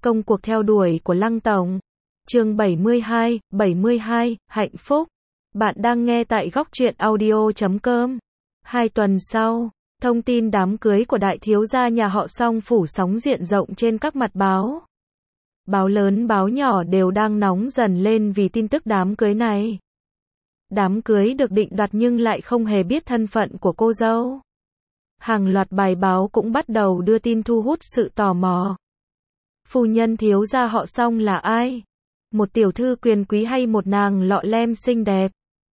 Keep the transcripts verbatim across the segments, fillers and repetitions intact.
Công cuộc theo đuổi của Lăng Tổng. Chương bảy mươi hai, bảy mươi hai, hạnh phúc. Bạn đang nghe tại góc truyện audio chấm com. Hai tuần sau, thông tin đám cưới của đại thiếu gia nhà họ Song phủ sóng diện rộng trên các mặt báo. Báo lớn báo nhỏ đều đang nóng dần lên vì tin tức đám cưới này. Đám cưới được định đoạt nhưng lại không hề biết thân phận của cô dâu. Hàng loạt bài báo cũng bắt đầu đưa tin thu hút sự tò mò. Phu nhân thiếu gia họ Song là ai? Một tiểu thư quyền quý hay một nàng lọ lem xinh đẹp?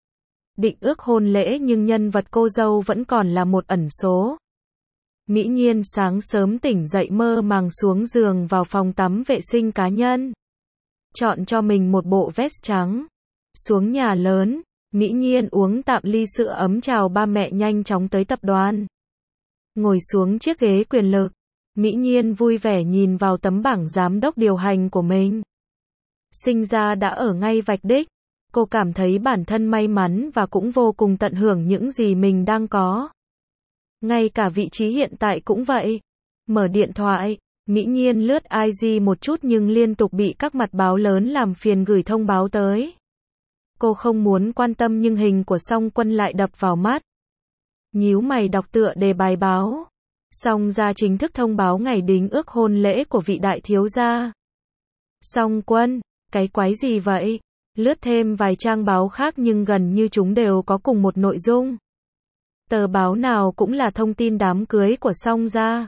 Định ước hôn lễ nhưng nhân vật cô dâu vẫn còn là một ẩn số. Mỹ Nhiên sáng sớm tỉnh dậy mơ màng xuống giường vào phòng tắm vệ sinh cá nhân. Chọn cho mình một bộ vest trắng. Xuống nhà lớn, Mỹ Nhiên uống tạm ly sữa ấm chào ba mẹ nhanh chóng tới tập đoàn. Ngồi xuống chiếc ghế quyền lực, Mỹ Nhiên vui vẻ nhìn vào tấm bảng giám đốc điều hành của mình. Sinh ra đã ở ngay vạch đích, cô cảm thấy bản thân may mắn và cũng vô cùng tận hưởng những gì mình đang có. Ngay cả vị trí hiện tại cũng vậy. Mở điện thoại, Mỹ Nhiên lướt i giê một chút nhưng liên tục bị các mặt báo lớn làm phiền gửi thông báo tới. Cô không muốn quan tâm nhưng hình của Song Quân lại đập vào mắt. Nhíu mày đọc tựa đề bài báo. Song gia chính thức thông báo ngày đính ước hôn lễ của vị đại thiếu gia. Song Quân, cái quái gì vậy? Lướt thêm vài trang báo khác nhưng gần như chúng đều có cùng một nội dung. Tờ báo nào cũng là thông tin đám cưới của Song gia.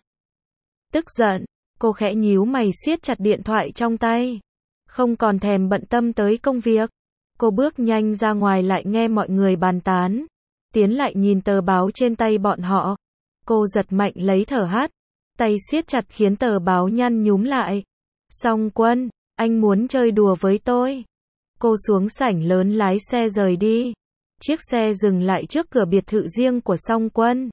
Tức giận, cô khẽ nhíu mày siết chặt điện thoại trong tay. Không còn thèm bận tâm tới công việc. Cô bước nhanh ra ngoài lại nghe mọi người bàn tán. Tiến lại nhìn tờ báo trên tay bọn họ. Cô giật mạnh lấy thở hắt. Tay siết chặt khiến tờ báo nhăn nhúm lại. Song Quân, anh muốn chơi đùa với tôi. Cô xuống sảnh lớn lái xe rời đi. Chiếc xe dừng lại trước cửa biệt thự riêng của Song Quân.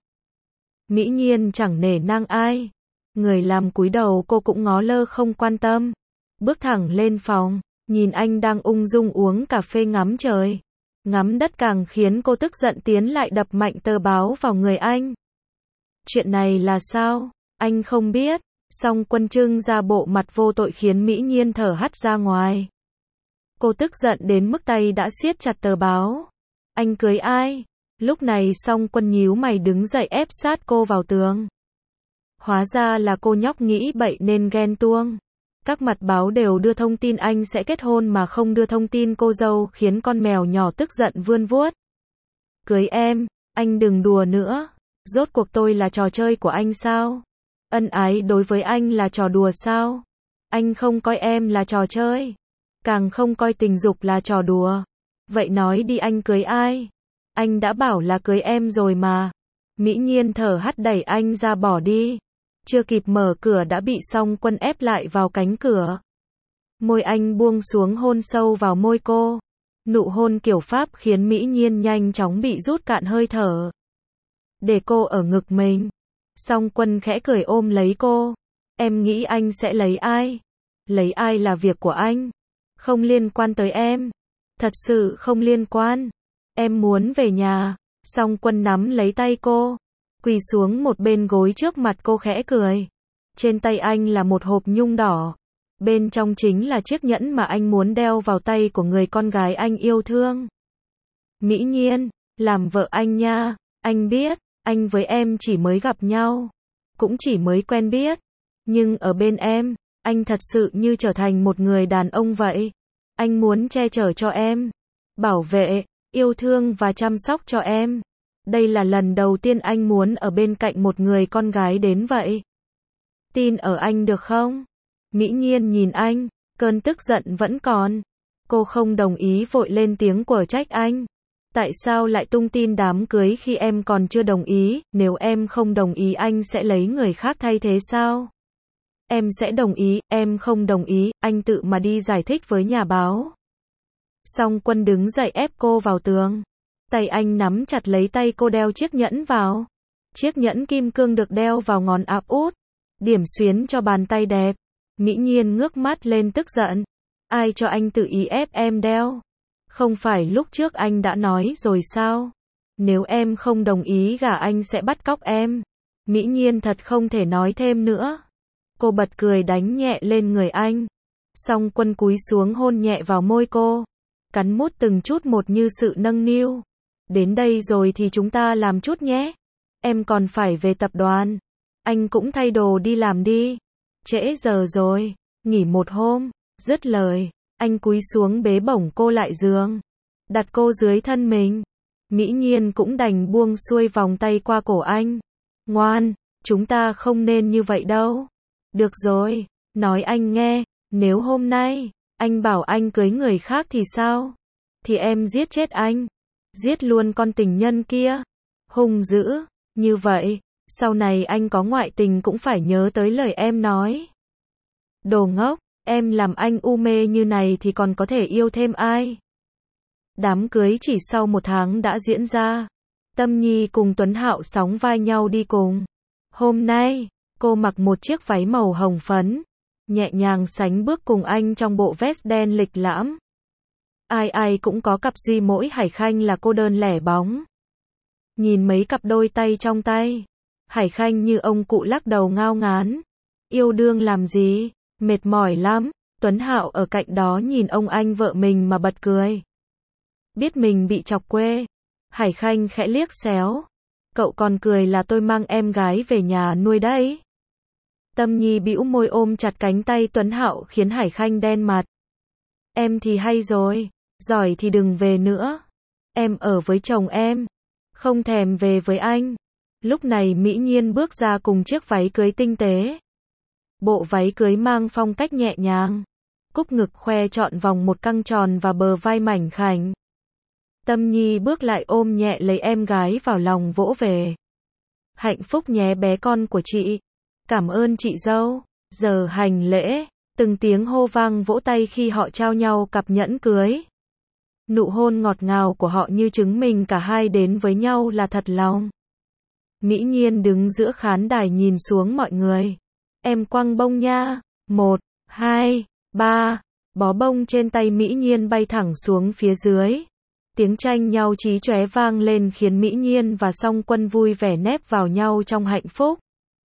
Mỹ Nhiên chẳng nể nang ai. Người làm cúi đầu cô cũng ngó lơ không quan tâm. Bước thẳng lên phòng, nhìn anh đang ung dung uống cà phê ngắm trời. Ngắm đất càng khiến cô tức giận tiến lại đập mạnh tờ báo vào người anh. Chuyện này là sao? Anh không biết. Song Quân trưng ra bộ mặt vô tội khiến Mỹ Nhiên thở hắt ra ngoài. Cô tức giận đến mức tay đã siết chặt tờ báo. Anh cưới ai? Lúc này Song Quân nhíu mày đứng dậy ép sát cô vào tường. Hóa ra là cô nhóc nghĩ bậy nên ghen tuông. Các mặt báo đều đưa thông tin anh sẽ kết hôn mà không đưa thông tin cô dâu khiến con mèo nhỏ tức giận vươn vuốt. Cưới em, anh đừng đùa nữa. Rốt cuộc tôi là trò chơi của anh sao? Ân ái đối với anh là trò đùa sao? Anh không coi em là trò chơi. Càng không coi tình dục là trò đùa. Vậy nói đi anh cưới ai? Anh đã bảo là cưới em rồi mà. Mỹ Nhiên thở hắt đẩy anh ra bỏ đi. Chưa kịp mở cửa đã bị Song Quân ép lại vào cánh cửa. Môi anh buông xuống hôn sâu vào môi cô. Nụ hôn kiểu Pháp khiến Mỹ Nhiên nhanh chóng bị rút cạn hơi thở. Để cô ở ngực mình. Song Quân khẽ cười ôm lấy cô. Em nghĩ anh sẽ lấy ai? Lấy ai là việc của anh. Không liên quan tới em. Thật sự không liên quan. Em muốn về nhà. Song Quân nắm lấy tay cô. Quỳ xuống một bên gối trước mặt cô khẽ cười. Trên tay anh là một hộp nhung đỏ. Bên trong chính là chiếc nhẫn mà anh muốn đeo vào tay của người con gái anh yêu thương. Mỹ Nhiên, làm vợ anh nha. Anh biết, anh với em chỉ mới gặp nhau. Cũng chỉ mới quen biết. Nhưng ở bên em, anh thật sự như trở thành một người đàn ông vậy. Anh muốn che chở cho em. Bảo vệ, yêu thương và chăm sóc cho em. Đây là lần đầu tiên anh muốn ở bên cạnh một người con gái đến vậy. Tin ở anh được không? Mỹ Nhiên nhìn anh, cơn tức giận vẫn còn. Cô không đồng ý vội lên tiếng quở trách anh. Tại sao lại tung tin đám cưới khi em còn chưa đồng ý? Nếu em không đồng ý anh sẽ lấy người khác thay thế sao? Em sẽ đồng ý, em không đồng ý, anh tự mà đi giải thích với nhà báo. Song Quân đứng dậy ép cô vào tường. Tay anh nắm chặt lấy tay cô đeo chiếc nhẫn vào. Chiếc nhẫn kim cương được đeo vào ngón áp út. Điểm xuyến cho bàn tay đẹp. Mỹ Nhiên ngước mắt lên tức giận. Ai cho anh tự ý ép em đeo? Không phải lúc trước anh đã nói rồi sao? Nếu em không đồng ý gả anh sẽ bắt cóc em. Mỹ Nhiên thật không thể nói thêm nữa. Cô bật cười đánh nhẹ lên người anh. Song Quân cúi xuống hôn nhẹ vào môi cô. Cắn mút từng chút một như sự nâng niu. Đến đây rồi thì chúng ta làm chút nhé. Em còn phải về tập đoàn. Anh cũng thay đồ đi làm đi. Trễ giờ rồi. Nghỉ một hôm. Dứt lời, anh cúi xuống bế bổng cô lại giường. Đặt cô dưới thân mình. Mỹ Nhiên cũng đành buông xuôi vòng tay qua cổ anh. Ngoan, chúng ta không nên như vậy đâu. Được rồi, nói anh nghe, nếu hôm nay, anh bảo anh cưới người khác thì sao? Thì em giết chết anh. Giết luôn con tình nhân kia. Hung dữ, như vậy, sau này anh có ngoại tình cũng phải nhớ tới lời em nói. Đồ ngốc, em làm anh u mê như này thì còn có thể yêu thêm ai? Đám cưới chỉ sau một tháng đã diễn ra. Tâm Nhi cùng Tuấn Hạo sóng vai nhau đi cùng. Hôm nay, cô mặc một chiếc váy màu hồng phấn, nhẹ nhàng sánh bước cùng anh trong bộ vest đen lịch lãm. Ai ai cũng có cặp, duy mỗi Hải Khanh là cô đơn lẻ bóng. Nhìn mấy cặp đôi tay trong tay, Hải Khanh như ông cụ lắc đầu ngao ngán. Yêu đương làm gì, mệt mỏi lắm. Tuấn Hạo ở cạnh đó nhìn ông anh vợ mình mà bật cười. Biết mình bị chọc quê, Hải Khanh khẽ liếc xéo. Cậu còn cười là tôi mang em gái về nhà nuôi đấy. Tâm Nhi bĩu môi ôm chặt cánh tay Tuấn Hạo khiến Hải Khanh đen mặt. Em thì hay rồi, giỏi thì đừng về nữa. Em ở với chồng em, không thèm về với anh. Lúc này Mỹ Nhiên bước ra cùng chiếc váy cưới tinh tế. Bộ váy cưới mang phong cách nhẹ nhàng, cúc ngực khoe trọn vòng một căng tròn và bờ vai mảnh khảnh. Tâm Nhi bước lại ôm nhẹ lấy em gái vào lòng vỗ về. Hạnh phúc nhé bé con của chị. Cảm ơn chị dâu. Giờ hành lễ, từng tiếng hô vang vỗ tay khi họ trao nhau cặp nhẫn cưới. Nụ hôn ngọt ngào của họ như chứng minh cả hai đến với nhau là thật lòng. Mỹ Nhiên đứng giữa khán đài nhìn xuống mọi người. Em quăng bông nha. Một, hai, ba. Bó bông trên tay Mỹ Nhiên bay thẳng xuống phía dưới. Tiếng tranh nhau chí chóe vang lên khiến Mỹ Nhiên và Song Quân vui vẻ nép vào nhau trong hạnh phúc.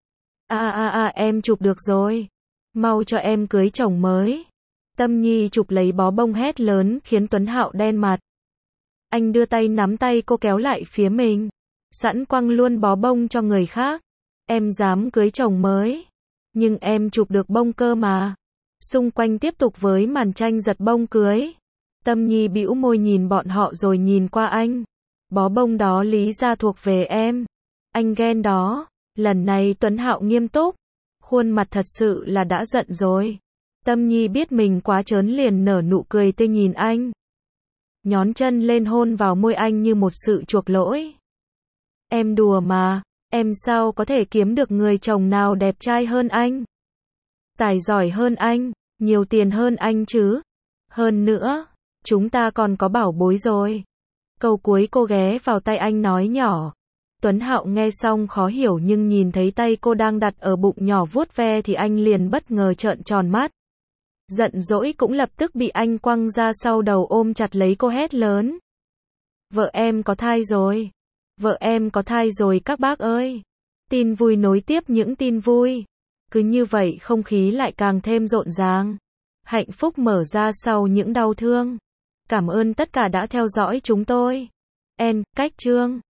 A a a em chụp được rồi. Mau cho em cưới chồng mới. Tâm Nhi chụp lấy bó bông hét lớn khiến Tuấn Hạo đen mặt. Anh đưa tay nắm tay cô kéo lại phía mình. Sẵn quăng luôn bó bông cho người khác. Em dám cưới chồng mới. Nhưng em chụp được bông cơ mà. Xung quanh tiếp tục với màn tranh giật bông cưới. Tâm Nhi bĩu môi nhìn bọn họ rồi nhìn qua anh. Bó bông đó lý ra thuộc về em. Anh ghen đó. Lần này Tuấn Hạo nghiêm túc. Khuôn mặt thật sự là đã giận rồi. Tâm Nhi biết mình quá trớn liền nở nụ cười tươi nhìn anh. Nhón chân lên hôn vào môi anh như một sự chuộc lỗi. Em đùa mà. Em sao có thể kiếm được người chồng nào đẹp trai hơn anh? Tài giỏi hơn anh, nhiều tiền hơn anh chứ. Hơn nữa, chúng ta còn có bảo bối rồi. Câu cuối cô ghé vào tay anh nói nhỏ. Tuấn Hạo nghe xong khó hiểu nhưng nhìn thấy tay cô đang đặt ở bụng nhỏ vuốt ve thì anh liền bất ngờ trợn tròn mắt. Giận dỗi cũng lập tức bị anh quăng ra sau đầu ôm chặt lấy cô hét lớn. Vợ em có thai rồi. Vợ em có thai rồi các bác ơi. Tin vui nối tiếp những tin vui. Cứ như vậy không khí lại càng thêm rộn ràng. Hạnh phúc mở ra sau những đau thương. Cảm ơn tất cả đã theo dõi chúng tôi. En, cách chương.